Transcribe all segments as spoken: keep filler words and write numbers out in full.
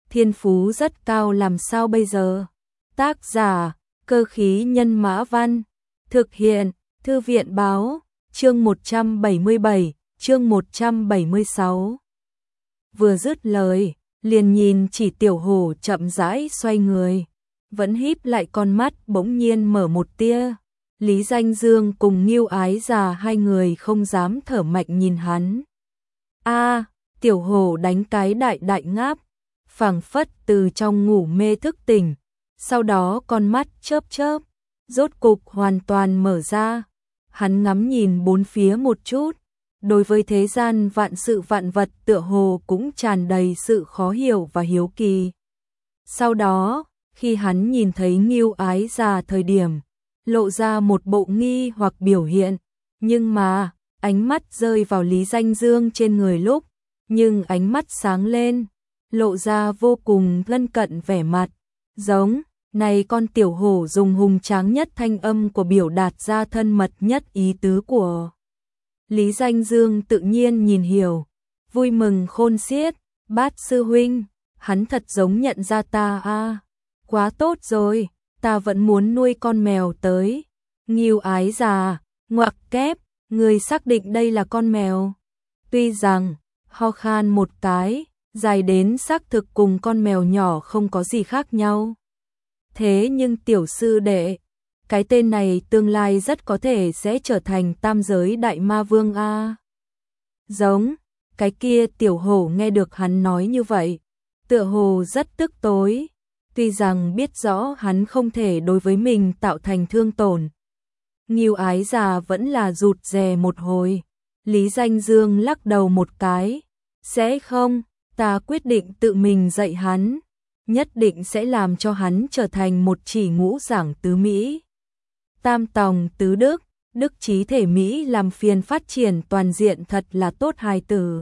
thiên phú rất cao làm sao bây giờ? Tác giả, Cơ khí nhân mã văn, thực hiện, Thư viện báo, chương một trăm bảy mươi bảy, chương một trăm bảy mươi sáu. Vừa dứt lời, liền nhìn chỉ tiểu hổ chậm rãi xoay người, vẫn híp lại con mắt bỗng nhiên mở một tia. Lý Danh Dương cùng Ngưu Ái Già hai người không dám thở mạnh nhìn hắn. A, tiểu hổ đánh cái đại đại ngáp, phảng phất từ trong ngủ mê thức tỉnh, sau đó con mắt chớp chớp, rốt cục hoàn toàn mở ra. Hắn ngắm nhìn bốn phía một chút, đối với thế gian vạn sự vạn vật tựa hồ cũng tràn đầy sự khó hiểu và hiếu kỳ. Sau đó, khi hắn nhìn thấy Ngưu Ái Già thời điểm, lộ ra một bộ nghi hoặc biểu hiện, nhưng mà, ánh mắt rơi vào Lý Danh Dương trên người lúc, nhưng ánh mắt sáng lên, lộ ra vô cùng lân cận vẻ mặt, giống, này con tiểu hổ dùng hùng tráng nhất thanh âm của biểu đạt ra thân mật nhất ý tứ của. Lý Danh Dương tự nhiên nhìn hiểu, vui mừng khôn xiết, Bát sư huynh, hắn thật giống nhận ra ta a, quá tốt rồi, ta vẫn muốn nuôi con mèo tới. Ngưu Ái Già, ngoặc kép, người xác định đây là con mèo. Tuy rằng, ho khan một cái, dài đến xác thực cùng con mèo nhỏ không có gì khác nhau. Thế nhưng tiểu sư đệ, cái tên này tương lai rất có thể sẽ trở thành tam giới đại ma vương a. Giống, cái kia tiểu hổ nghe được hắn nói như vậy, tựa hồ rất tức tối, tuy rằng biết rõ hắn không thể đối với mình tạo thành thương tổn. Ngưu Ái Già vẫn là rụt rè một hồi, Lý Danh Dương lắc đầu một cái, sẽ không, ta quyết định tự mình dạy hắn, nhất định sẽ làm cho hắn trở thành một chỉ ngũ giảng tứ Mỹ. Tam tòng tứ đức, đức trí thể Mỹ làm phiền phát triển toàn diện thật là tốt hài tử.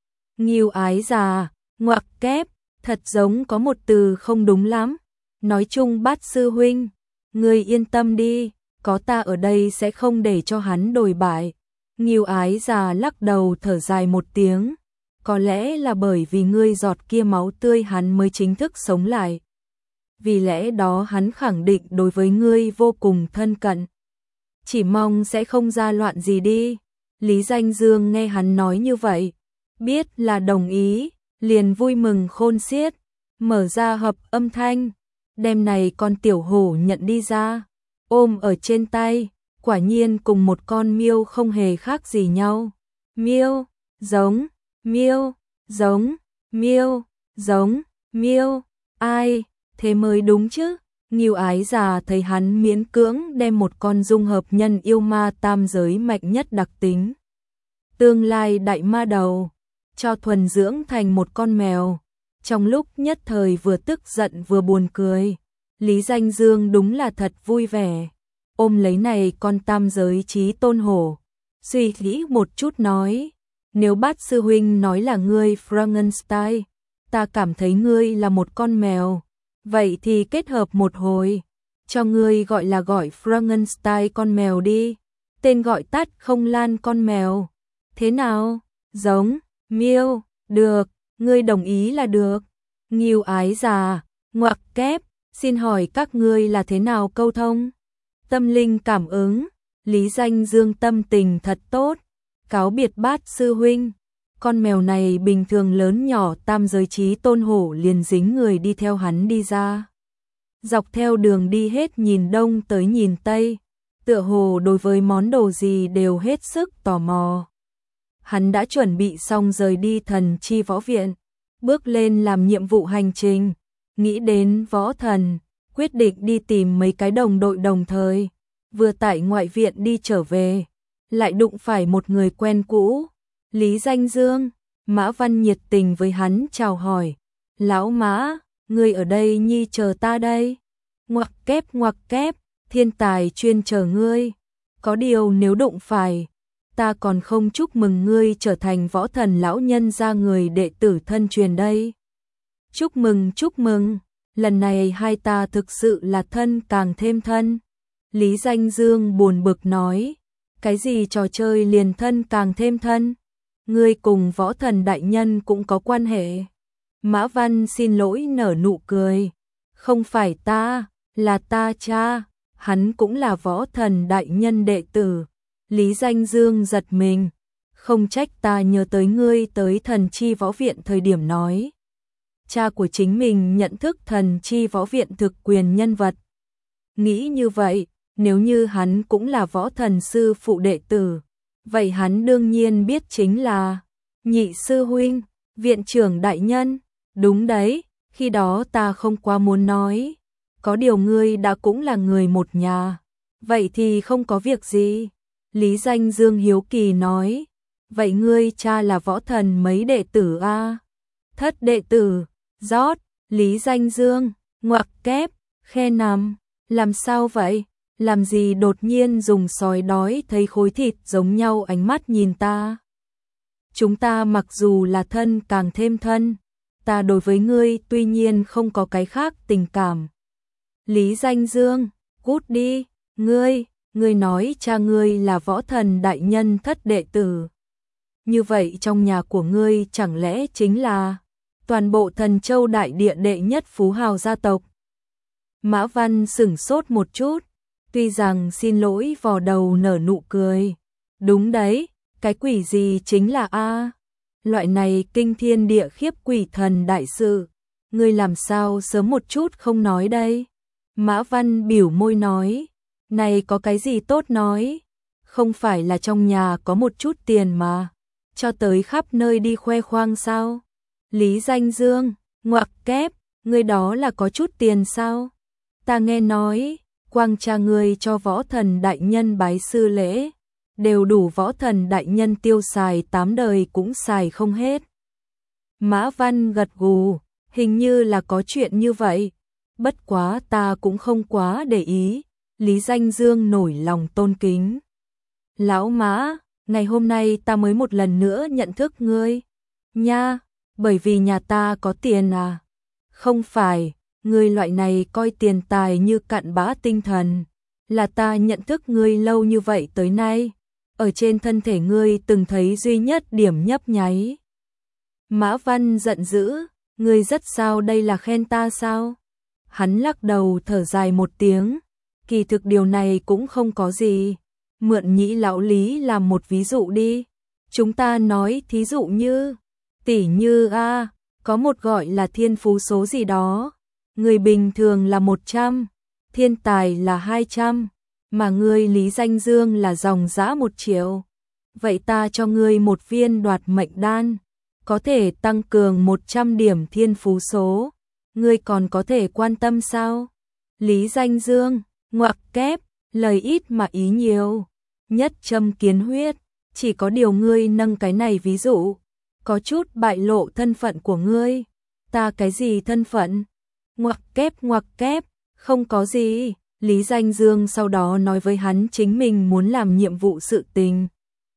Ngưu Ái Già, ngoặc kép, thật giống có một từ không đúng lắm. Nói chung Bát sư huynh, ngươi yên tâm đi, có ta ở đây sẽ không để cho hắn đồi bại. Ngưu Ái Già lắc đầu thở dài một tiếng, có lẽ là bởi vì ngươi giọt kia máu tươi hắn mới chính thức sống lại. Vì lẽ đó hắn khẳng định đối với ngươi vô cùng thân cận. Chỉ mong sẽ không ra loạn gì đi. Lý Danh Dương nghe hắn nói như vậy, biết là đồng ý, liền vui mừng khôn xiết, mở ra hợp âm thanh, đem này con tiểu hổ nhận đi ra, ôm ở trên tay, quả nhiên cùng một con miêu không hề khác gì nhau. Miêu, giống, miêu, giống, miêu, giống, miêu, ai, thế mới đúng chứ. Ngưu Ái Già thấy hắn miễn cưỡng đem một con dung hợp nhân yêu ma tam giới mạnh nhất đặc tính, tương lai đại ma đầu, cho thuần dưỡng thành một con mèo. Trong lúc nhất thời vừa tức giận vừa buồn cười, Lý Danh Dương đúng là thật vui vẻ, ôm lấy này con tam giới chí tôn hổ, suy nghĩ một chút nói, nếu Bát sư huynh nói là ngươi Frankenstein, ta cảm thấy ngươi là một con mèo, vậy thì kết hợp một hồi, cho ngươi gọi là gọi Frankenstein con mèo đi, tên gọi tắt không lan con mèo, thế nào, giống, miêu, được, ngươi đồng ý là được. Ngưu Ái Già, ngoặc kép, xin hỏi các ngươi là thế nào câu thông? Tâm linh cảm ứng, Lý Danh Dương tâm tình thật tốt, cáo biệt Bát sư huynh, con mèo này bình thường lớn nhỏ tam giới chí tôn hổ liền dính người đi theo hắn đi ra. Dọc theo đường đi hết nhìn đông tới nhìn tây, tựa hồ đối với món đồ gì đều hết sức tò mò. Hắn đã chuẩn bị xong rời đi thần chi võ viện, bước lên làm nhiệm vụ hành trình, nghĩ đến võ thần, quyết định đi tìm mấy cái đồng đội đồng thời, vừa tại ngoại viện đi trở về, lại đụng phải một người quen cũ, Lý Danh Dương. Mã Văn nhiệt tình với hắn chào hỏi, lão Mã, ngươi ở đây nhi chờ ta đây, ngoặc kép ngoặc kép, thiên tài chuyên chờ ngươi, có điều nếu đụng phải, ta còn không chúc mừng ngươi trở thành võ thần lão nhân gia người đệ tử thân truyền đây. Chúc mừng chúc mừng, lần này hai ta thực sự là thân càng thêm thân. Lý Danh Dương buồn bực nói, cái gì trò chơi liền thân càng thêm thân, ngươi cùng võ thần đại nhân cũng có quan hệ. Mã Văn xin lỗi nở nụ cười. Không phải ta, là ta cha, hắn cũng là võ thần đại nhân đệ tử. Lý Danh Dương giật mình. Không trách ta nhớ tới ngươi tới thần chi võ viện thời điểm nói. Cha của chính mình nhận thức thần chi võ viện thực quyền nhân vật. Nghĩ như vậy, nếu như hắn cũng là võ thần sư phụ đệ tử, vậy hắn đương nhiên biết chính là Nhị sư huynh, viện trưởng đại nhân. Đúng đấy, khi đó ta không quá muốn nói. Có điều ngươi đã cũng là người một nhà. Vậy thì không có việc gì. Lý Danh Dương hiếu kỳ nói. Vậy ngươi cha là võ thần mấy đệ tử a? Thất đệ tử. Rót. Lý Danh Dương. Ngoặc kép. Khe nằm. Làm sao vậy? Làm gì đột nhiên dùng sói đói thấy khối thịt giống nhau ánh mắt nhìn ta? Chúng ta mặc dù là thân càng thêm thân. Ta đối với ngươi tuy nhiên không có cái khác tình cảm. Lý Danh Dương. Cút đi. Ngươi. Ngươi nói cha ngươi là võ thần đại nhân thất đệ tử. Như vậy trong nhà của ngươi chẳng lẽ chính là toàn bộ Thần Châu đại địa đệ nhất phú hào gia tộc? Mã Văn sửng sốt một chút, tuy rằng xin lỗi vò đầu nở nụ cười. Đúng đấy, cái quỷ gì chính là a? Loại này kinh thiên địa khiếp quỷ thần đại sự, ngươi làm sao sớm một chút không nói đây? Mã Văn biểu môi nói, này có cái gì tốt nói, không phải là trong nhà có một chút tiền mà, cho tới khắp nơi đi khoe khoang sao? Lý Danh Dương, ngoặc kép, ngươi đó là có chút tiền sao? Ta nghe nói, quang cha ngươi cho võ thần đại nhân bái sư lễ, đều đủ võ thần đại nhân tiêu xài tám đời cũng xài không hết. Mã Văn gật gù, hình như là có chuyện như vậy, bất quá ta cũng không quá để ý. Lý Danh Dương nổi lòng tôn kính. Lão Mã, ngày hôm nay ta mới một lần nữa nhận thức ngươi. Nha, bởi vì nhà ta có tiền à? Không phải, ngươi loại này coi tiền tài như cặn bã tinh thần. Là ta nhận thức ngươi lâu như vậy tới nay. Ở trên thân thể ngươi từng thấy duy nhất điểm nhấp nháy. Mã Văn giận dữ, ngươi rất sao đây là khen ta sao? Hắn lắc đầu thở dài một tiếng. Kỳ thực điều này cũng không có gì. Mượn Nhĩ lão Lý làm một ví dụ đi. Chúng ta nói thí dụ như, tỷ như a, có một gọi là thiên phú số gì đó. Người bình thường là một trăm, thiên tài là hai trăm, mà ngươi Lý Danh Dương là dòng dã một triệu. Vậy ta cho ngươi một viên đoạt mệnh đan, có thể tăng cường một trăm điểm thiên phú số. Ngươi còn có thể quan tâm sao? Lý Danh Dương, ngoặc kép, lời ít mà ý nhiều. Nhất châm kiến huyết, chỉ có điều ngươi nâng cái này ví dụ, có chút bại lộ thân phận của ngươi. Ta cái gì thân phận? Ngoặc kép ngoặc kép, không có gì. Lý Danh Dương sau đó nói với hắn chính mình muốn làm nhiệm vụ sự tình.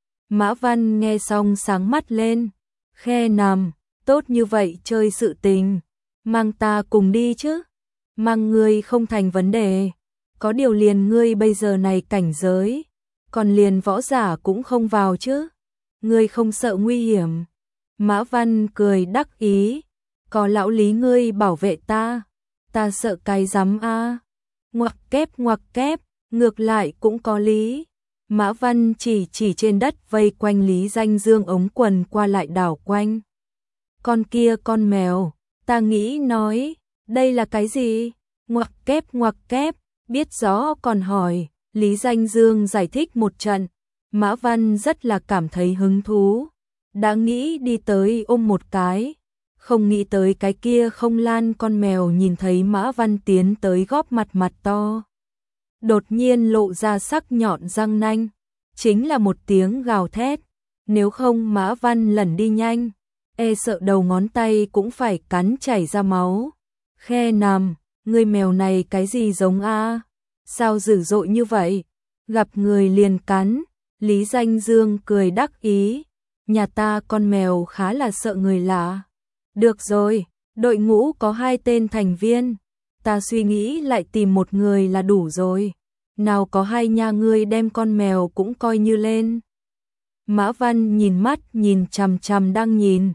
Mã Văn nghe xong sáng mắt lên. Khe nằm, tốt như vậy chơi sự tình. Mang ta cùng đi chứ. Mang ngươi không thành vấn đề. Có điều liền ngươi bây giờ này cảnh giới, còn liền võ giả cũng không vào chứ. Ngươi không sợ nguy hiểm. Mã Văn cười đắc ý. Có lão Lý ngươi bảo vệ ta, ta sợ cái rắm a. Ngoặc kép ngoặc kép, ngược lại cũng có lý. Mã Văn chỉ chỉ trên đất vây quanh Lý Danh Dương ống quần qua lại đảo quanh. Con kia con mèo, ta nghĩ nói, đây là cái gì? Ngoặc kép ngoặc kép, biết rõ còn hỏi. Lý Danh Dương giải thích một trận, Mã Văn rất là cảm thấy hứng thú. Đã nghĩ đi tới ôm một cái, không nghĩ tới cái kia không lan con mèo nhìn thấy Mã Văn tiến tới góp mặt mặt to. Đột nhiên lộ ra sắc nhọn răng nanh, chính là một tiếng gào thét. Nếu không Mã Văn lẩn đi nhanh, e sợ đầu ngón tay cũng phải cắn chảy ra máu. Khe nằm, người mèo này cái gì giống a? Sao dữ dội như vậy? Gặp người liền cắn. Lý Danh Dương cười đắc ý. Nhà ta con mèo khá là sợ người lạ. Được rồi, đội ngũ có hai tên thành viên. Ta suy nghĩ lại tìm một người là đủ rồi. Nào có hai nhà ngươi đem con mèo cũng coi như lên. Mã Văn nhìn mắt nhìn chằm chằm đang nhìn.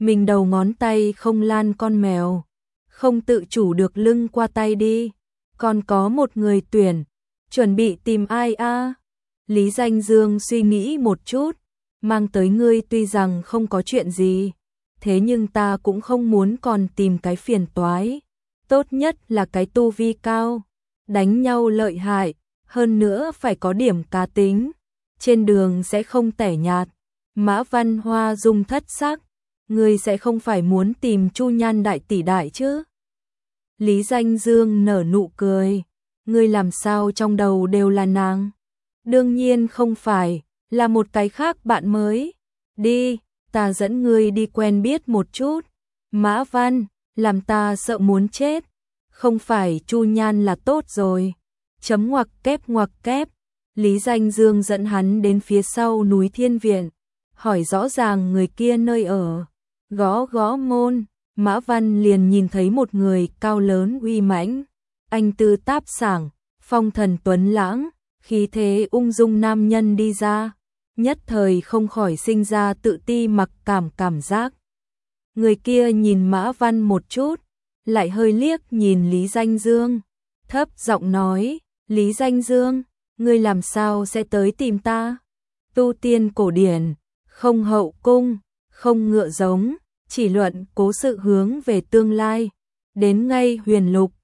mình đầu ngón tay không lan con mèo, không tự chủ được lưng qua tay đi, còn có một người tuyển, chuẩn bị tìm ai a? Lý Danh Dương suy nghĩ một chút, mang tới ngươi tuy rằng không có chuyện gì, thế nhưng ta cũng không muốn còn tìm cái phiền toái, tốt nhất là cái tu vi cao, đánh nhau lợi hại, hơn nữa phải có điểm cá tính, trên đường sẽ không tẻ nhạt. Mã Văn Hoa dung thất sắc, ngươi sẽ không phải muốn tìm Chu Nhan đại tỷ đại chứ? Lý Danh Dương nở nụ cười, ngươi làm sao trong đầu đều là nàng? Đương nhiên không phải, là một cái khác bạn mới. Đi, ta dẫn ngươi đi quen biết một chút. Mã Văn, làm ta sợ muốn chết. Không phải Chu Nhan là tốt rồi. Chấm ngoặc kép ngoặc kép. Lý Danh Dương dẫn hắn đến phía sau núi Thiên Viện, hỏi rõ ràng người kia nơi ở. Gõ gõ môn, Mã Văn liền nhìn thấy một người cao lớn uy mãnh, anh tư táp sảng, phong thần tuấn lãng, khí thế ung dung nam nhân đi ra, nhất thời không khỏi sinh ra tự ti mặc cảm cảm giác. Người kia nhìn Mã Văn một chút, lại hơi liếc nhìn Lý Danh Dương, thấp giọng nói, Lý Danh Dương, ngươi làm sao sẽ tới tìm ta? Tu tiên cổ điển, không hậu cung, không ngựa giống, chỉ luận cố sự hướng về tương lai, đến ngay huyền lục,